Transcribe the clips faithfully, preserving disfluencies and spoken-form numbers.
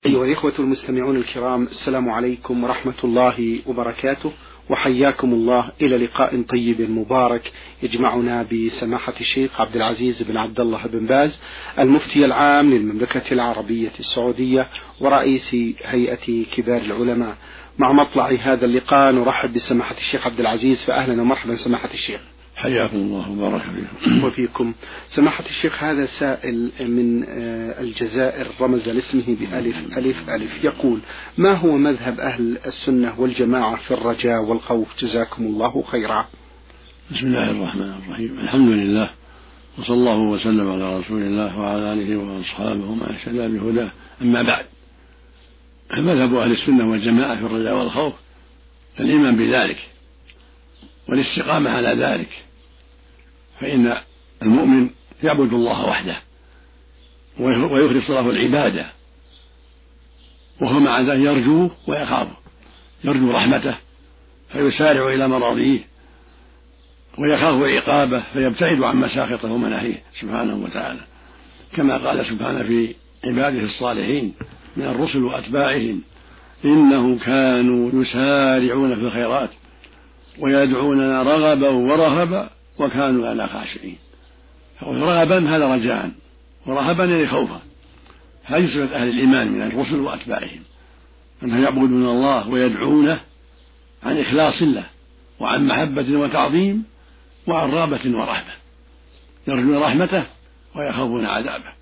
أيها الإخوة المستمعون الكرام، السلام عليكم ورحمة الله وبركاته، وحياكم الله إلى لقاء طيب مبارك يجمعنا بسماحة الشيخ عبد العزيز بن عبد الله بن باز المفتي العام للمملكة العربية السعودية ورئيس هيئة كبار العلماء. مع مطلع هذا اللقاء نرحب بسماحة الشيخ عبد العزيز، فأهلا ومرحبا سماحة الشيخ. حياكم الله وبارك فيكم. وفيكم. سماحة الشيخ، هذا سائل من الجزائر رمز لاسمه بألف ألف ألف، يقول: ما هو مذهب أهل السنة والجماعة في الرجاء والخوف؟ جزاكم الله خيرا. بسم الله الرحمن الرحيم، الحمد لله، وصلى الله وسلم على رسول الله وعلى آله وأصحابه ومن اهتدى بهداه. أما بعد، مذهب أهل السنة والجماعة في الرجاء والخوف الإيمان بذلك والاستقامة على ذلك، فإن المؤمن يعبد الله وحده ويخلص له العبادة، وهو مع ذلك يرجوه ويخافه، يرجو رحمته فيسارع إلى مراضيه، ويخاف عقابه فيبتعد عن مساخطه ومناهيه سبحانه وتعالى، كما قال سبحانه في عباده الصالحين من الرسل وأتباعهم: إنهم كانوا يسارعون في الخيرات ويدعوننا رغبا ورهبا وكانوا لنا خاشعين. رغبا هذا رجاء، ورهبا يعني خوفا. هذه صفة أهل الإيمان من الرسل وأتباعهم، أنهم يعبدون الله ويدعونه عن إخلاص له وعن محبة وتعظيم وعن رغبة ورهبة، يرجون رحمته ويخافون عذابه.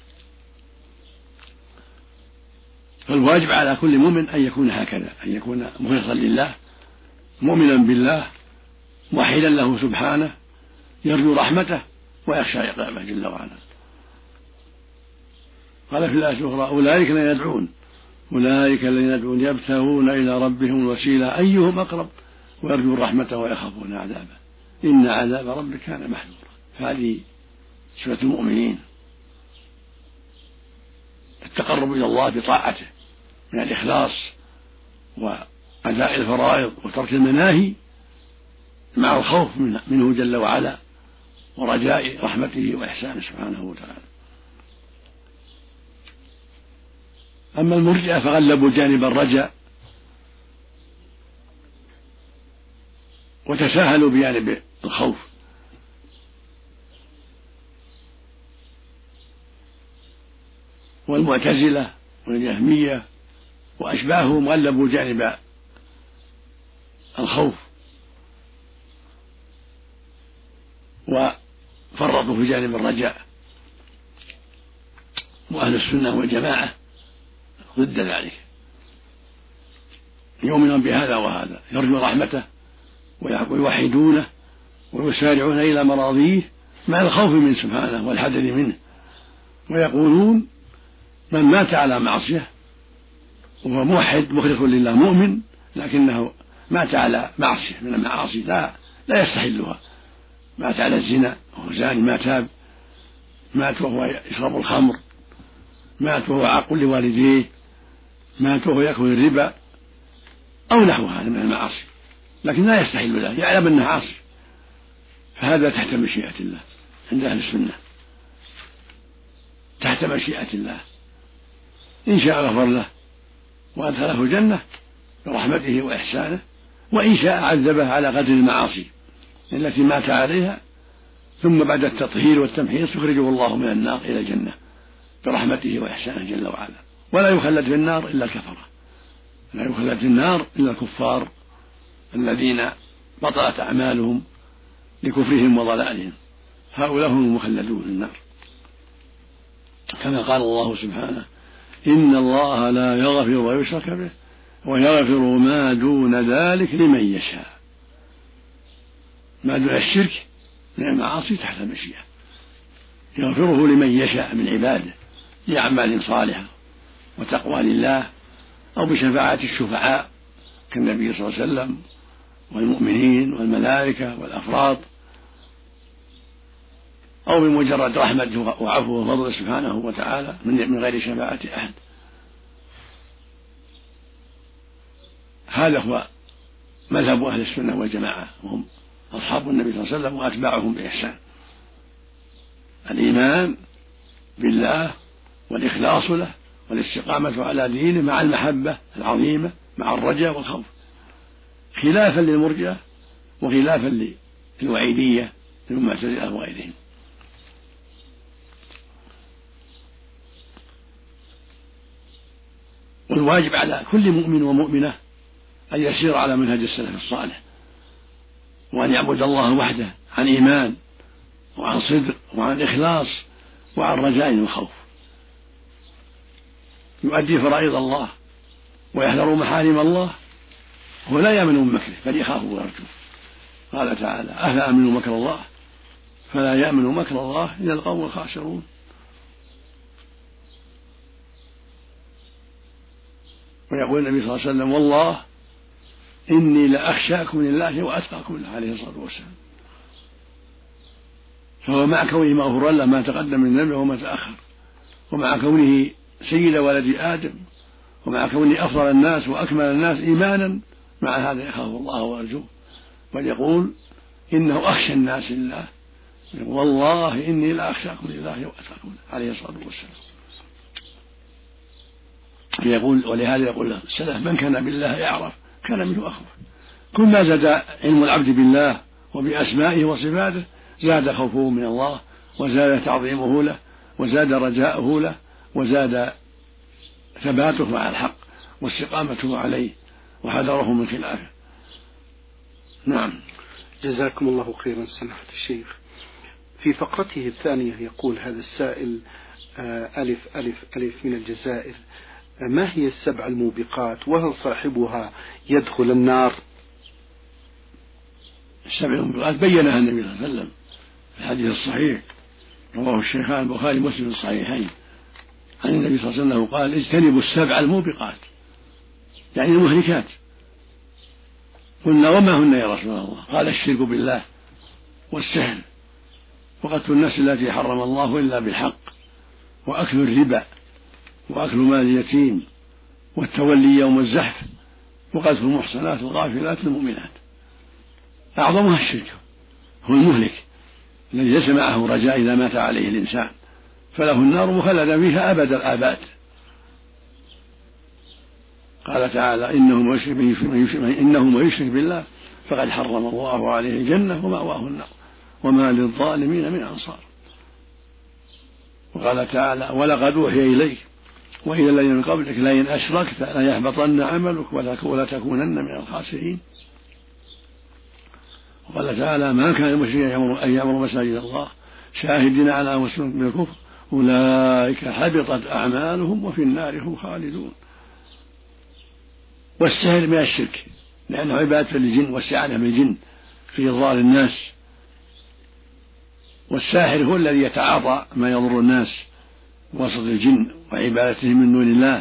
فالواجب على كل مؤمن أن يكون هكذا، أن يكون مخلصا لله، مؤمنا بالله، موحدا له سبحانه، يرجو رحمته ويخشى عقابه جل وعلا. قال في الآية الأخرى: أولئك الذين يدعون أولئك الذين يدعون يبتغون إلى ربهم الوسيلة أيهم أقرب ويرجون رحمته ويخافون عذابه إن عذاب ربك كان محذورا. فهذه صفة المؤمنين، التقرب إلى الله بطاعته من الإخلاص وأداء الفرائض وترك المناهي، مع الخوف منه جل وعلا ورجاء رحمته وإحسانه سبحانه وتعالى. أما المرجئة فغلبوا جانب الرجاء وتساهلوا بجانب الخوف، والمعتزلة والجهمية وأشباههم غلبوا جانب الخوف وفرطوا في جانب الرجاء، وأهل السنة والجماعة ضد ذلك، يؤمنون بهذا وهذا، يرجون رحمته ويوحدونه ويسارعون إلى مراضيه مع الخوف من سبحانه والحذر منه، ويقولون: من مات على معصية وهو موحد مخلص لله مؤمن لكنه مات على معصية من المعاصي لا لا يستحلها، مات على الزنا وهو زاني ما تاب، مات وهو يشرب الخمر، مات وهو عاق لوالديه، مات وهو يأكل الربا أو نحو هذا من المعاصي، لكن لا يستحل له، يعلم أنه عاصي، فهذا تحت مشيئة الله عند أهل السنة، تحت مشيئة الله، إن شاء غفر له وأدخله الجنة برحمته وإحسانه، وإن شاء عذبه على قدر المعاصي التي مات عليها، ثم بعد التطهير والتمحيص يخرجه الله من النار إلى الجنة برحمته وإحسانه جل وعلا. ولا يخلد في النار إلا الكفرة، لا يخلد في النار إلا الكفار الذين بطلت أعمالهم لكفرهم وضلالهم، هؤلاء هم المخلدون في النار، كما قال الله سبحانه: إن الله لا يغفر ويشرك به ويغفر ما دون ذلك لمن يشاء. ما دون الشرك من المعاصي تحت المشيئة، يغفره لمن يشاء من عباده لأعمال صالحة وتقوى لله، أو بشفاعة الشفعاء كالنبي صلى الله عليه وسلم والمؤمنين والملائكة والأفراد، أو بمجرد رحمته وعفوه وفضله سبحانه وتعالى من غير شفاعة أحد. هذا هو مذهب أهل السنة والجماعة، وهم أصحاب النبي صلى الله عليه وسلم وأتباعهم بإحسان: الإيمان بالله والإخلاص له والاستقامة على دينه مع المحبة العظيمة مع الرجاء والخوف، خلافا للمرجئة وخلافا للوعيدية للمعتزلة وغيرهم. والواجب على كل مؤمن ومؤمنة أن يسير على منهج السلف الصالح، وأن يعبد الله وحده عن إيمان وعن صدق وعن إخلاص وعن رجاء وخوف، يؤدي فرائض الله ويحذر محارم الله ولا يأمن من مكره بل يخاف ويرجو. قال تعالى: أفأمنوا مكر الله فلا يأمن مكر الله إلا القوم الخاسرون. ويقول النبي صلى الله عليه وسلم: والله إني لأخشاكم لله وأتقاكم له عليه الصلاة والسلام. فهو مع كونه مغفورا له ما تقدم من ذنبه وما تأخر، ومع كونه سيد ولد آدم، ومع كونه أفضل الناس وأكمل الناس إيمانا، مع هذا يخاف الله ويرجوه، بل يقول إنه أخشى الناس لله، والله إني لأخشاكم لله وأتقاكم له عليه الصلاة والسلام. يقول ولهذا يقول له السلف: من كان بالله يعرف كان منه أخوف. كل ما زاد علم العبد بالله وبأسمائه وصفاته زاد خوفه من الله، وزاد تعظيمه له، وزاد رجاؤه له، وزاد ثباته على الحق واستقامته عليه وحذره من خلافه. نعم. جزاكم الله خيرا سماحة الشيخ. في فقرته الثانية يقول هذا السائل: ألف ألف ألف من الجزائر، ما هي السبع الموبقات وهل صاحبها يدخل النار؟ السبع الموبقات بينها النبي صلى الله عليه وسلم في الحديث الصحيح رواه الشيخان البخاري ومسلم في الصحيحين عن النبي صلى الله عليه وسلم قال: اجتنبوا السبع الموبقات، يعني المهلكات. قلنا: وما هن يا رسول الله؟ قال: الشرك بالله، والسحر، وقتل النفس التي حرم الله إلا بالحق، وأكل الربا، وأكل مال اليتيم، والتولي يوم الزحف، وقذف المحصنات الغافلات المؤمنات. أعظمها الشرك، هو المهلك الذي ليس معه رجاء إذا مات عليه الإنسان، فله النار مخلدا فيها أبد الآباد. قال تعالى: إنه من يشرك بالله فقد حرم الله عليه الجنة ومأواه النار وما للظالمين من أنصار. وقال تعالى: ولقد أوحي إليك وإلى الذين من قبلك لئن أشركت ليحبطن عملك ولتكونن من الخاسرين. وقال تعالى: ما كان المشركين أن يعمروا مساجد الله شاهدين على أنفسهم بالكفر أولئك حبطت أعمالهم وفي النار هم خالدون. والسحر من الشرك لأنه عبادة للجن واستعانة بالجن في إضلال الناس، والساحر هو الذي يتعاطى ما يضر الناس بواسطة الجن وعبادتهم من دون الله،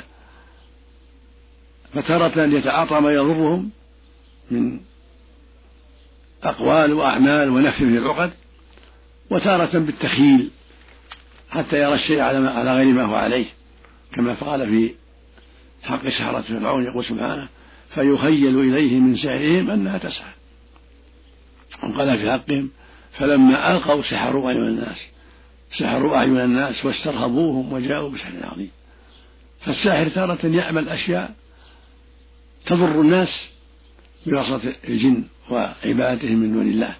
فتارة يتعاطى ما يضرهم من أقوال وأعمال ونفس في العقد، وتارة بالتخيل حتى يرى الشيء على غير ما هو عليه، كما قال في حق سحرة فرعون يقول سبحانه: فيخيل إليه من سحرهم أنها تسعى. وقال في حقهم: فلما ألقوا سحروا أعين الناس سحروا أعين الناس واسترهبوهم وجاءوا بسحر عظيم. فالساحر تارة يعمل أشياء تضر الناس بواسطة الجن وعبادتهم من دون الله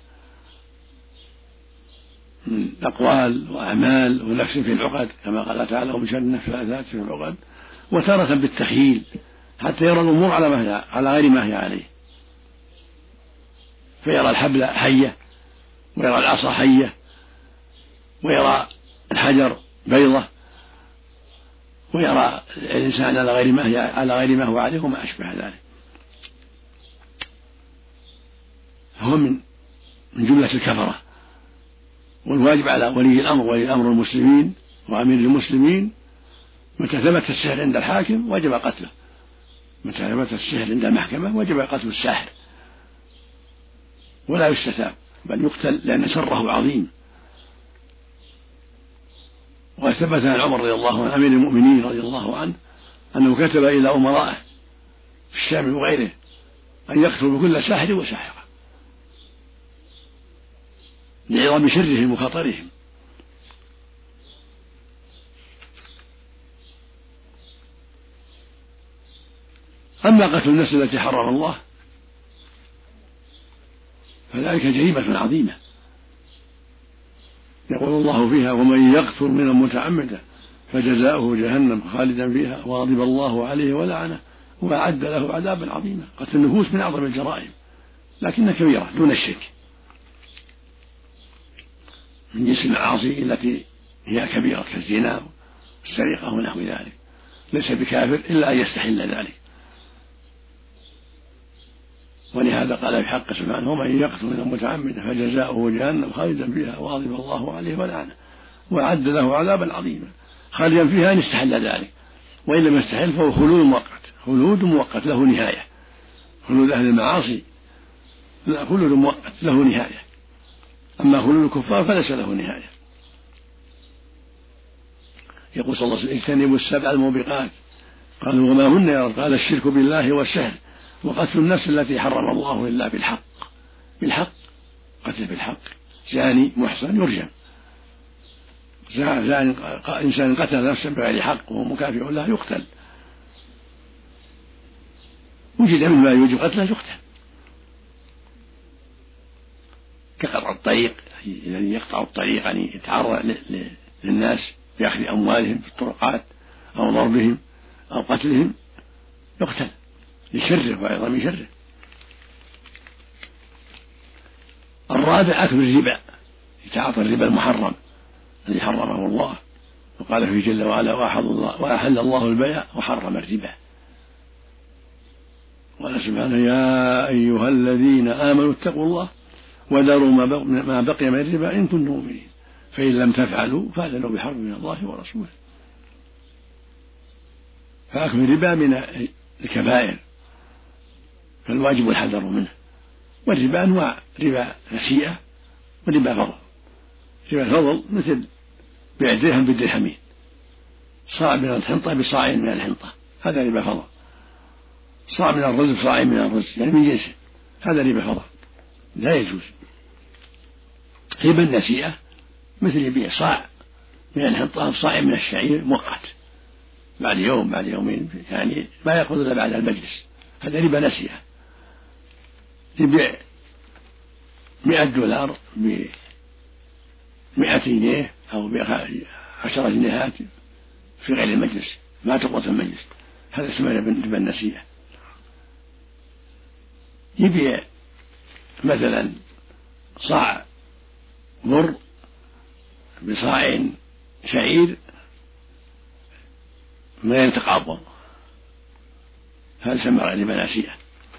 من أقوال وأعمال ونفس في العقد، كما قال تعالى: ومن شر النفاثات في العقد. وتارة بالتخيل حتى يرى الأمور على ما هي على غير ما هي عليه، فيرى الحبل حية ويرى العصا حية ويرى الحجر بيضة ويرى الإنسان على غير ما هي على غير ما هو عليه وما أشبه ذلك. هو من من جملة الكفرة. والواجب على ولي الأمر ولي الأمر المسلمين وأمير المسلمين متى ثبت السحر عند الحاكم وجب قتله، متى ثبت السحر عند المحكمة وجب قتل الساحر ولا يستتاب بل يقتل لأن شره عظيم. وثبت عن عمر رضي الله عنه أمير المؤمنين رضي الله عنه أنه كتب إلى أمرائه في الشام وغيره أن يقتلوا كل ساحر وساحرة لعظم شرهم وخطرهم. أما قتل النفس التي حرم الله فذلك جريمة عظيمة، يقول الله فيها: ومن يقتل منهم متعمدا فجزاؤه جهنم خالدا فيها وغضب الله عليه ولعنه وأعد له عذابا عظيما. قتل النفوس من أعظم الجرائم، لكنها كبيرة دون الشرك، من جنس المعاصي التي هي كبيرة كالزنا والسرقة ونحو ذلك، ليس بكافر إلا أن يستحل ذلك. ولهذا قال في حق سبحانه: ومن يقتل منهم متعمدا فجزاؤه جهنم خالدا فيها وغضب الله عليه ولعنه وأعد له عذابا عظيما. خالدا فيها أن استحل ذلك، وإن لم يستحل فهو خلود مؤقت، خلود مؤقت له نهاية. خلود أهل المعاصي لا، خلود مؤقت له نهاية، أما خلود الكفار فليس له نهاية. يقول صلى الله عليه وسلم: اجتنبوا السبع الموبقات. قالوا: وما هن يا رب؟ قال: الشرك بالله والسحر وقتل النفس التي حرم الله إلا بالحق. بالحق، قتل بالحق، زاني محصن يرجم، زاني إنسان قتل نفسا بغير حق وهو مكافئ له يقتل، وجد منه ما يوجب قتله يقتل. كقطع الطريق الذي يقطع الطريق، يعني يتعرض للناس بأخذ أموالهم في الطرقات أو ضربهم أو قتلهم يقتل لشره وعظم شره. الرابع أكل الربا، يتعاطى الربا المحرم الذي حرمه الله، وقال فيه جل وعلا: وأحل الله البيع وحرم الربا. قال سبحانه: يا أيها الذين آمنوا اتقوا الله وذروا ما بقي من الربا إن كنتم مؤمنين فإن لم تفعلوا فأذنوا بحرب من الله ورسوله. فأكل الربا من الكبائر، فالواجب الحذر منه. والربا أنواع: ربا نسيئة وربا فضل. ربا الفضل مثل بيع الدرهم بالدرهمين، صاع من الحنطة بصاع من الحنطة، هذا ربا فضل. صاع من الرز بصاع من الرز، يعني من جنسه، هذا ربا فضل لا يجوز. ربا النسيئة مثل يبيع صاع من الحنطة بصاع من الشعير مؤقت، بعد يوم بعد يومين، يعني ما يأخذ إلا بعد المجلس، هذا ربا نسيئة. يبيع مئة دولار بمئة جنيه أو بعشرة جنيهات في غير المجلس، ما تقوى المجلس، هذا اسمه ربا النسيئة. يبيع مثلا صاع بر بصاع شعير ما يتقابض، هذا يسمى ربا نسيئة.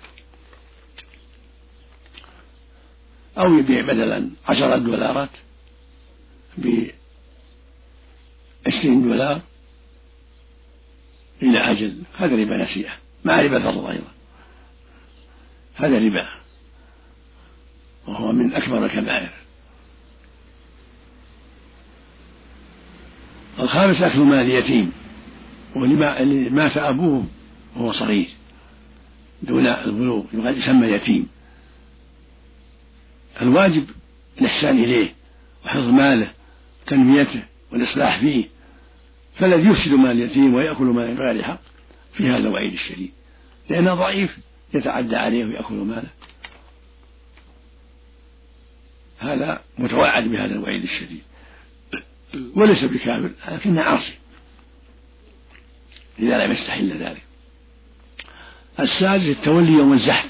أو يبيع مثلا عشرة دولارات بعشرين دولار إلى أجل، هذا ربا نسيئة مع ربا فضل أيضا، هذا ربا وهو من أكبر الكبائر. الخامس أكل مال اليتيم، واللي مات أبوه وهو صغير دون البلوغ يسمى يتيم. الواجب الإحسان إليه وحفظ ماله وتنميته والإصلاح فيه، فالذي يفسد مال اليتيم ويأكل ماله بغير حق في هذا الوعيد الشديد، لأنه ضعيف يتعدى عليه ويأكل ماله، هذا متوعد بهذا الوعيد الشديد، وليس بكافر لكنه عاصي إذا لم يستحل ذلك. السادس التولي يوم الزحف،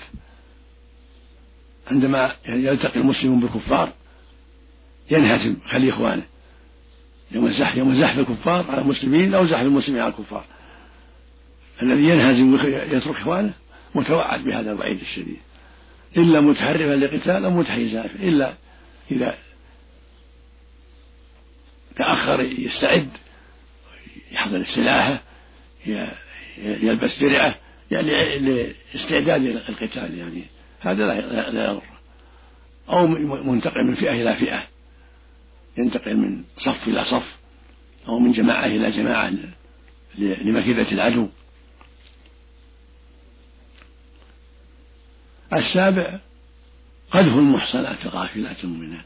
عندما يلتقي المسلمون بالكفار ينهزم خلي إخوانه يوم الزحف، يوم زحف الكفار على المسلمين أو زحف المسلمين على الكفار، الذي ينهزم ويترك إخوانه متوعد بهذا الوعيد الشديد، إلا متحرفا لقتال أو متحيزا، إلا إذا تأخر يستعد يحضر سلاحه يلبس درعه يعني لاستعداد القتال، يعني هذا لا يضر. أو منتقل من فئة إلى فئة، ينتقل من صف إلى صف أو من جماعة إلى جماعة لمكيدة العدو. السابع قذف المحصنات الغافلات المؤمنات،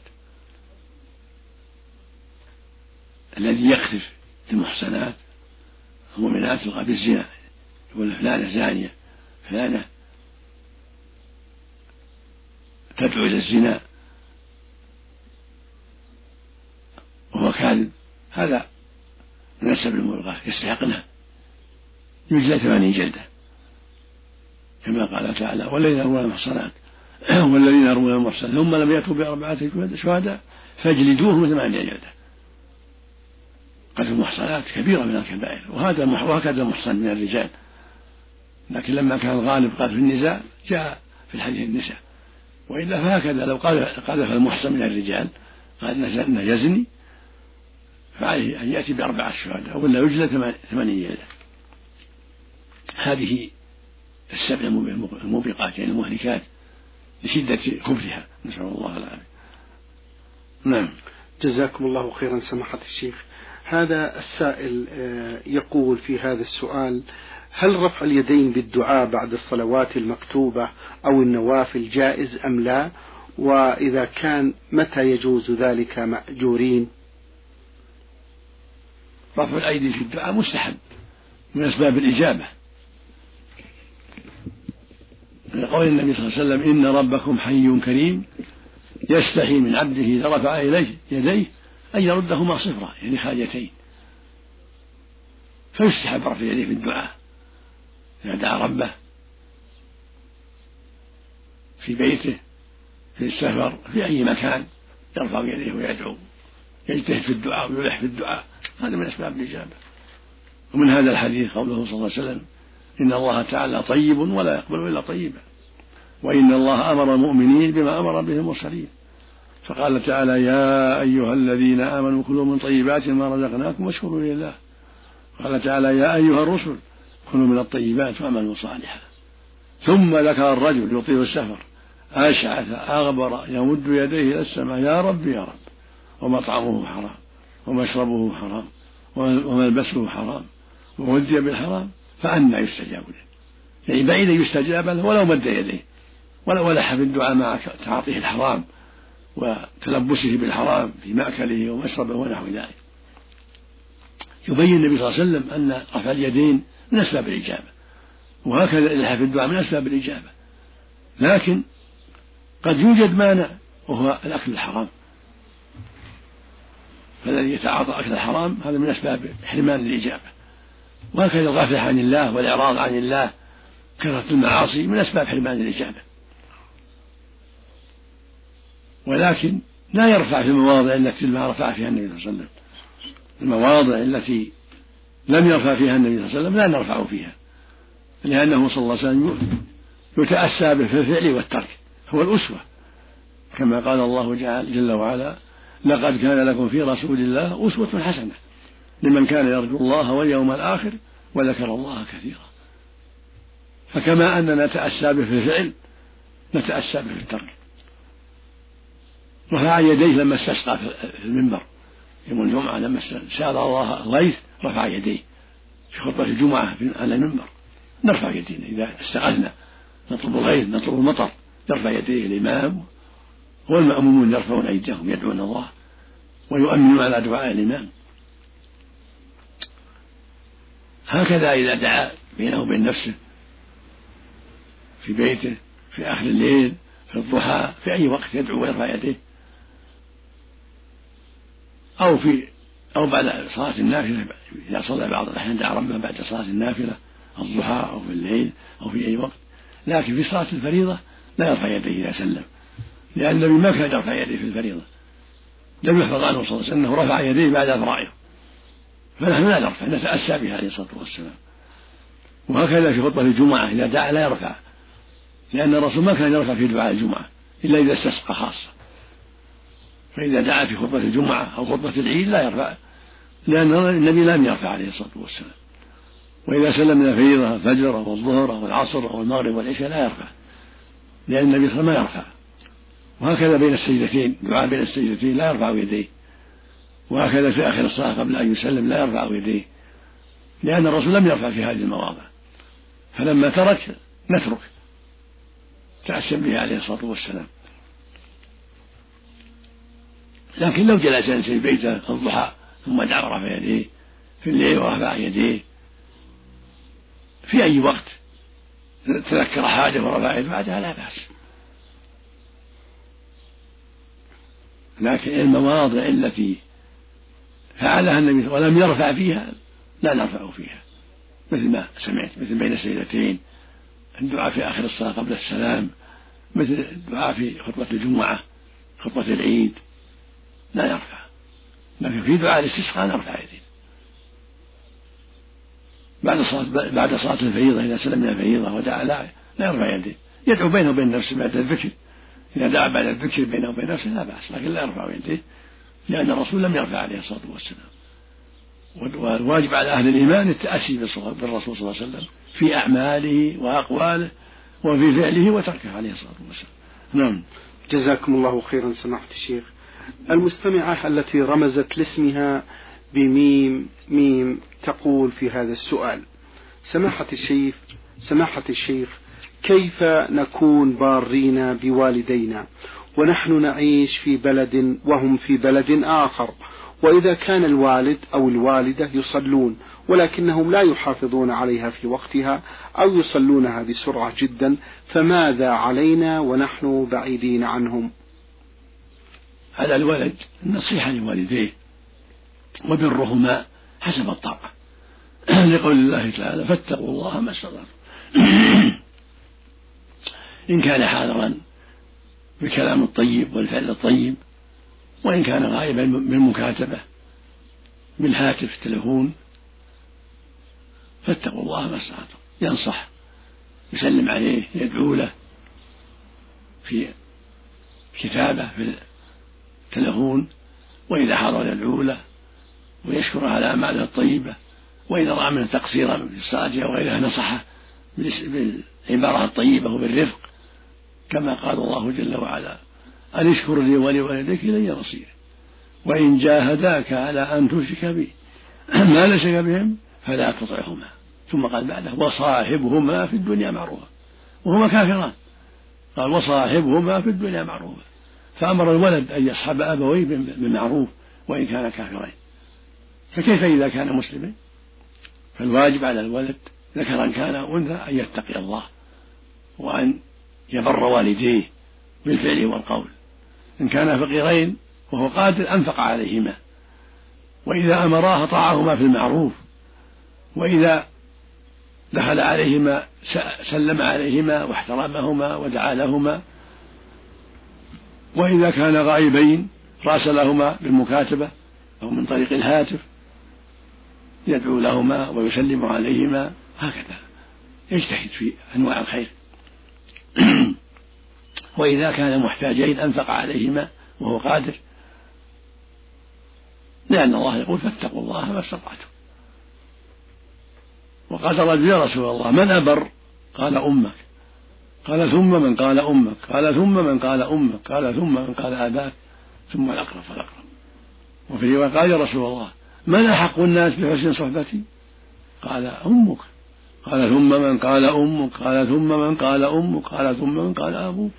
الذي يقذف المحصنات المؤمنات بالزنا، يقول فلانة زانية فلانة تدعو إلى الزنا وهو كاذب، هذا من السبب المبغاة يستحقنا يجزى ثمانين جلدة كما قال تعالى: والذين يرمون المحصنات والذين يرمون المحصنات ثم لم يأتوا بأربعة شهداء فاجلدوهم ثمانين جلدة. قتل المحصنات كبيرة من الكبائر، وهذا وهكذا المحصن من الرجال، لكن لما كان الغالب قال في النساء جاء في الحديث النساء، وإلا فهكذا لو قذف المحصن من الرجال قال إنه يزني فعليه أن يأتي بأربعة شهداء ولا يجلد ثمانين جلدة. هذه السبع الموبقات يعني المهلكات لشدة خبثها، نسأل الله العافية. نعم. جزاكم الله خيرا سماحة الشيخ. هذا السائل يقول في هذا السؤال: هل رفع اليدين بالدعاء بعد الصلوات المكتوبة أو النوافل جائز أم لا؟ وإذا كان متى يجوز ذلك مأجورين؟ رفع الأيدي في الدعاء مستحب من أسباب الإجابة، لقول النبي صلى الله عليه وسلم: إن ربكم حي كريم يستحي من عبده إذا رفع إليه يديه أن يردهما صفرا يعني خاليتين، فيستحب رفع يديه في الدعاء إذا دعا ربه في بيته في السفر في أي مكان يرفع يديه ويدعو، يجتهد في الدعاء ويلح في الدعاء، هذا من أسباب الإجابة. ومن هذا الحديث قوله صلى الله عليه وسلم: إن الله تعالى طيب ولا يقبل إلا طيبا، وإن الله أمر المؤمنين بما أمر به المرسلين، فقال تعالى: يا أيها الذين آمنوا كلوا من طيبات ما رزقناكم واشكروا لله. قال تعالى: يا أيها الرسل كلوا من الطيبات واعملوا صالحا. ثم ذكر الرجل يطيل السفر أشعث أغبر يمد يديه إلى السماء: يا رب يا رب، ومطعمه حرام ومشربه حرام وملبسه حرام وغذي بالحرام فأنى يستجاب له، يعني بعيد يستجاب له ولو مد يديه ولو لح في الدعاء مع تعاطيه الحرام وتلبسه بالحرام في مأكله ومشربه ونحو ذلك. يبين النبي صلى الله عليه وسلم أن رفع اليدين من أسباب الإجابة، وهكذا اللح في الدعاء من أسباب الإجابة، لكن قد يوجد مانع وهو الأكل الحرام، فالذي يتعاطى أكل الحرام هذا من أسباب حرمان الإجابة، وهكذا الغفلة عن الله والإعراض عن الله كثرة المعاصي من أسباب حرمان الإجابة. ولكن لا يرفع في المواضع التي ما رفع فيها النبي صلى الله عليه وسلم، المواضع التي لم يرفع فيها النبي صلى الله عليه وسلم لا نرفع فيها، لأنه صلى الله عليه وسلم يتأسى به في الفعل والترك، هو الأسوة، كما قال الله جل وعلا: لقد كان لكم في رسول الله أسوة حسنة لمن كان يرجو الله واليوم الآخر وذكر الله كثيرا. فكما أننا نتأسى به في الفعل نتأسى به في الترك. رفع يديه لما استسقى في المنبر يوم الجمعة، لما سأل الله الغيث رفع يديه في خطبة الجمعة على المنبر. نرفع يدينا إذا استغلنا نطلب الغيث نطلب المطر، يرفع يديه الإمام والمأمومون يرفعون أيديهم يدعون الله ويؤمنون على دعاء الإمام. هكذا إذا دعا بينه وبين نفسه في بيته في آخر الليل في الضحى في أي وقت يدعو ويرفع يديه، أو في أو بعد صلاة النافلة إذا صلى بعض الأحيان دعا ربه بعد صلاة النافلة الضحى أو في الليل أو في أي وقت. لكن في صلاة الفريضة لا يرفع يديه إذا سلم، لأن النبي ما كان يرفع يديه في الفريضة، لم يحفظ عنه صلى الله عليه وسلم أنه رفع يديه بعد الفرائض، فنحن لا نرفع نتأسى به عليه الصلاة والسلام. وهكذا في خطبة الجمعة إذا دعا لا يرفع، لأن الرسول ما كان يرفع في دعاء الجمعة إلا إذا استسقى خاصة، فإذا دعا في خطبة الجمعة أو خطبة العيد لا يرفع، لأن النبي لم يرفع عليه الصلاة والسلام. وإذا سلم من الفريضة الفجر والظهر والعصر والمغرب والعشاء لا يرفع، لأن النبي صلى الله عليه وسلم ما يرفع. وهكذا بين السجدتين دعاء بين السجدتين لا يرفع يديه، وهكذا في آخر الصلاة قبل أن يسلم لا يرفع يديه، لأن الرسول لم يرفع في هذه المواضع. فلما ترك نترك تأسى به عليه الصلاة والسلام. لكن لو جلس إنسان في بيته الضحى ثم دعا ورفع يديه في الليل ورفع يديه في أي وقت تذكر حاجة ورفع يده بعدها لا بأس. لكن المواضع التي فعلها النبي ولم يرفع فيها لا نرفع فيها، مثل ما سمعت، مثل بين السجدتين، الدعاء في آخر الصلاة قبل السلام، مثل الدعاء في خطبة الجمعة، خطبة العيد لا يرفع. لكن في دعاء الاستسقاء نرفع يديه بعد صلاة بعد صلاة الفريضة. إذا سلم من الفريضة ودعا لا لا يرفع يديه، يدعو بينه وبين نفسه بعد الذكر. إذا دعا بعد الذكر بينه وبين نفسه لا بأس، لكن لا يرفع يديه لأن الرسول لم يرفع عليه الصلاة والسلام. والواجب على أهل الإيمان التأسي بالرسول صلى الله عليه وسلم في أعماله وأقواله وفي فعله وتركه عليه الصلاة والسلام. نعم. جزاكم الله خيرا سماحة الشيخ. المستمعة التي رمزت لاسمها بميم ميم تقول في هذا السؤال: سماحة الشيخ سماحة الشيخ كيف نكون بارين بوالدينا ونحن نعيش في بلد وهم في بلد آخر، وإذا كان الوالد أو الوالدة يصلون ولكنهم لا يحافظون عليها في وقتها أو يصلونها بسرعة جدا، فماذا علينا ونحن بعيدين عنهم؟ على الولد النصيحة لوالديه وبرهما حسب الطاقة لقول الله تعالى: فاتقوا الله ما استطعتم. إن كان حاضرا بالكلام الطيب والفعل الطيب، وإن كان غائبا بالمكاتبة بالهاتف التلفون، فاتقوا الله ما استطعتم. ينصح، يسلم عليه، يدعو له في كتابة في التلفون، وإذا حضر يدعو له ويشكر على أعماله الطيبة، وإذا رأى منه تقصيرا في الصلاة أو غيرها نصحه بالعبارة الطيبة وبالرفق، كما قال الله جل وعلا: أن اشكر لي ولوالديك إلي مصير، وإن جاهداك على أن تشرك بي ما ليس بهم فلا تطعهما. ثم قال بعده: وصاحبهما في الدنيا معروفا، وهما كافران. قال: وصاحبهما في الدنيا معروفا، فأمر الولد أن يصحب أبويه بالمعروف وإن كان كافرين، فكيف إذا كان مسلما؟ فالواجب على الولد ذكرا كان أنثى أن يتقي الله وأن يبر والديه بالفعل والقول. إن كان فقيرين وهو قادر أنفق عليهما، وإذا أمراه طاعهما في المعروف، وإذا دخل عليهما سلم عليهما واحترمهما ودعا لهما، وإذا كان غائبين راسلهما بالمكاتبة أو من طريق الهاتف يدعو لهما ويسلم عليهما، هكذا يجتهد في أنواع الخير. وإذا كان محتاجين أنفق عليهما وهو قادر، لأن الله يقول: فاتقوا الله ما استطعتم. وقال رجل: يا رسول الله من أبر؟ قال: أمك. قال: ثم من؟ قال: أمك. قال: ثم من؟ قال: أمك. قال: ثم من؟ قال: أباك. ثم الأقرب فالأقرب. وفي رواية قال: يا رسول الله من أحق الناس بحسن صحبتي؟ قال: أمك. قال: ثم من؟ قال: أمك. قال: ثم من؟ قال: أمك. قال: ثم من؟ قال: أبوك.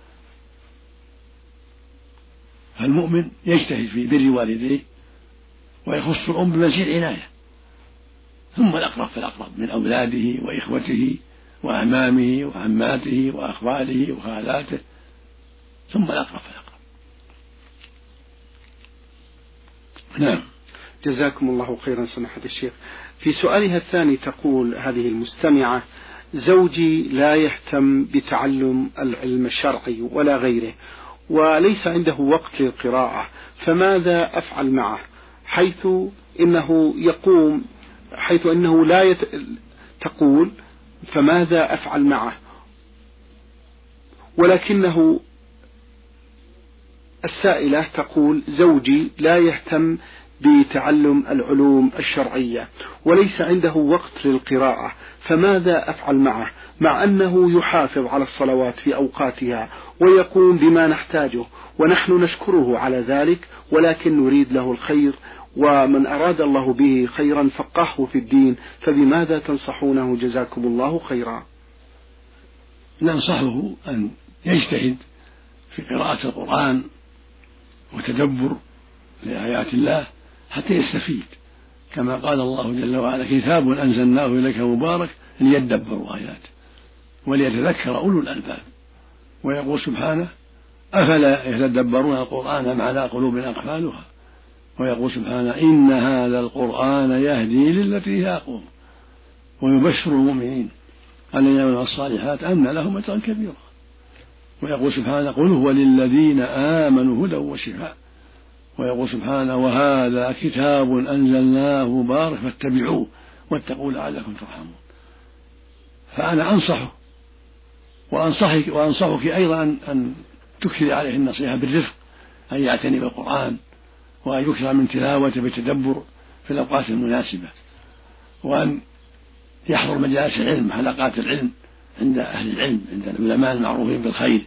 فالمؤمن يجتهد في بر والديه ويخص الأم بمزيد عناية، ثم الأقرب فالأقرب من أولاده وإخوته وأعمامه وعماته وأخواله وخالاته، ثم الأقرب فالأقرب. نعم. جزاكم الله خيرا سماحة الشيخ. في سؤالها الثاني تقول هذه المستمعة: زوجي لا يهتم بتعلم العلم الشرعي ولا غيره، وليس عنده وقت للقراءة، فماذا أفعل معه؟ حيث إنه يقوم حيث إنه لا يت... تقول: فماذا أفعل معه؟ ولكنه السائلة تقول: زوجي لا يهتم بتعلم العلوم الشرعية وليس عنده وقت للقراءة، فماذا أفعل معه؟ مع أنه يحافظ على الصلوات في أوقاتها ويقوم بما نحتاجه، ونحن نشكره على ذلك، ولكن نريد له الخير، ومن أراد الله به خيرا فقهه في الدين، فبماذا تنصحونه جزاكم الله خيرا؟ ننصحه أن يجتهد في قراءة القرآن وتدبر لآيات الله حتى يستفيد، كما قال الله جل وعلا: كتاب أنزلناه إليك مبارك ليدبروا آياته وليتذكر أولو الألباب. ويقول سبحانه أفلا يتدبرون القرآن أم على قلوب أقفالها. ويقول سبحانه إن هذا القرآن يهدي للتي هي أقوم ويبشر المؤمنين الذين يعملون الصالحات أن لهم أجرا كبيرا. ويقول سبحانه قل هو للذين آمنوا هدى وشفاء. ويقول سبحانه وهذا كتاب أنزلناه مبارك فاتبعوه واتقوا لعلكم ترحمون. فأنا أنصحه وأنصحك, وأنصحك أيضا أن تكثر عليه النصيحة بالرفق، أن يعتني بالقرآن وأن يكثر من تلاوته بالتدبر في الأوقات المناسبة، وأن يحضر مجالس العلم حلقات العلم عند أهل العلم عند العلماء المعروفين بالخير،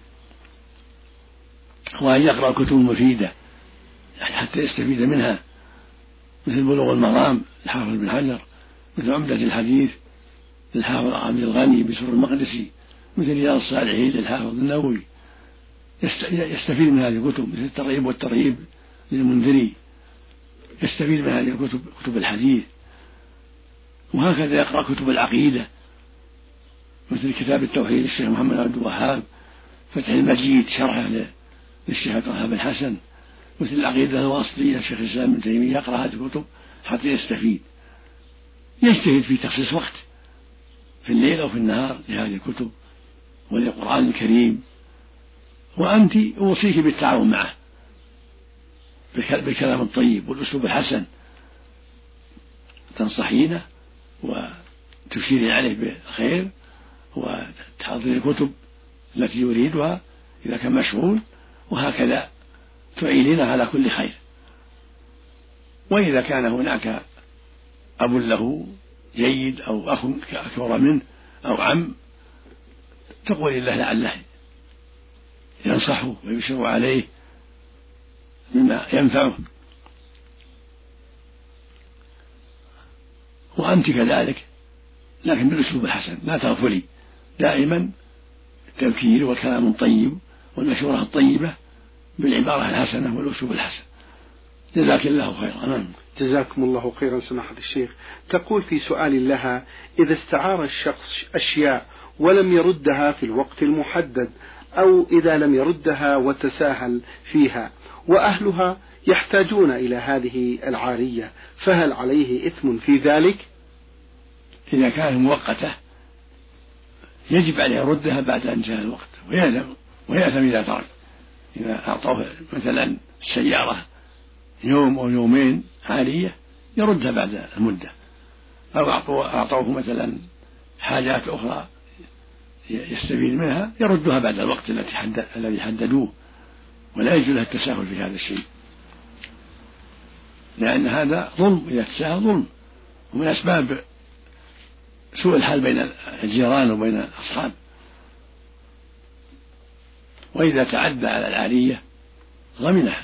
وأن يقرأ الكتب المفيدة حتى يستفيد منها مثل بلوغ المرام للحافظ بن حجر، مثل عمدة الحديث للحافظ عبد الغني بسر المقدسي، مثل رياض الصالحين للحافظ النووي، يستفيد من هذه الكتب مثل الترغيب والترهيب للمنذري، يستفيد من هذه الكتب كتب الحديث. وهكذا يقرأ كتب العقيدة مثل كتاب التوحيد للشيخ محمد عبد الوهاب، فتح المجيد شرحه للشيخ عبد الوهاب الحسن، مثل العقيدة الواسطية للشيخ الإسلام ابن تيمية، يقرأ هذه الكتب حتى يستفيد. يجتهد في تخصيص وقت في الليل أو في النهار لهذه الكتب وللقرآن الكريم. وأنت أوصيك بالتعاون معه بالكلام الطيب والأسلوب الحسن، تنصحينه وتشيري عليه بالخير وتحضري الكتب التي يريدها إذا كان مشغول، وهكذا تعينينه على كل خير. وإذا كان هناك أب له جيد أو أخ أكبر منه أو عم، تقول الله لعله ينصحه ويشير عليه مما ينفعه. وأنت كذلك لكن بالأسلوب الحسن، لا تغفلي، دائما التذكير والكلام الطيب والمشورة الطيبة بالعبارة الحسنة والأسلوب الحسن. جزاك الله خيرا. نعم. جزاكم الله خيرا سماحة الشيخ. تقول في سؤال لها إذا استعار الشخص أشياء ولم يردها في الوقت المحدد، أو إذا لم يردها وتساهل فيها وأهلها يحتاجون إلى هذه العارية، فهل عليه إثم في ذلك؟ إذا كانت مؤقتة يجب عليه يردها بعد أن جاء الوقت، ويأثم ويأثم إذا ترك. إذا أعطوه مثلا السيارة يوم أو يومين عارية يردها بعد المدة، أو أعطوه مثلا حاجات أخرى يستفيد منها يردها بعد الوقت الذي حددوه، ولا يجوز له التساهل في هذا الشيء، لأن هذا ظلم. إذا تساهل ظلم، ومن أسباب سوء الحال بين الجيران وبين الأصحاب. وإذا تعدى على العارية ضمنها.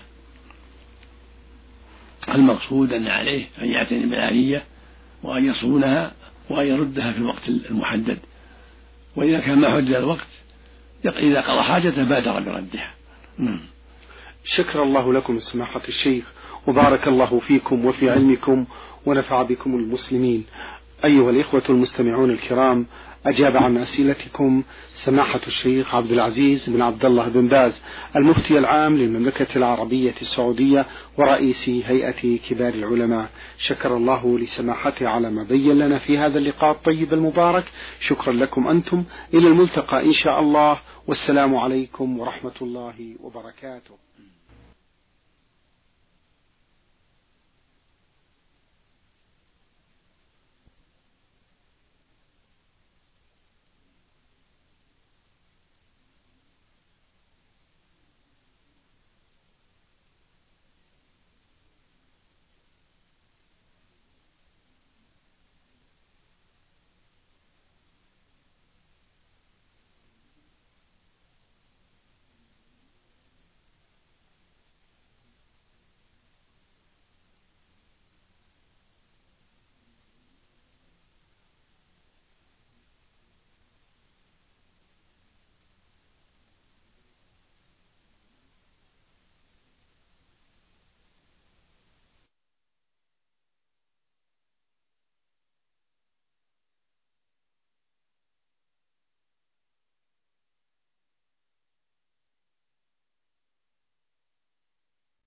المقصود أن عليه أن يعتني بالعارية وأن يصونها وأن يردها في الوقت المحدد، وإذا كان ما حدد الوقت إذا قضى حاجته بادر بردها. شكر الله لكم سماحة الشيخ، وبارك الله فيكم وفي علمكم ونفع بكم المسلمين. أيها الإخوة المستمعون الكرام، أجاب عن أسئلتكم سماحة الشيخ عبد العزيز بن عبد الله بن باز، المفتي العام للمملكة العربية السعودية ورئيس هيئة كبار العلماء. شكر الله لسماحته على ما بين لنا في هذا اللقاء الطيب المبارك. شكرا لكم أنتم، إلى الملتقى إن شاء الله، والسلام عليكم ورحمة الله وبركاته.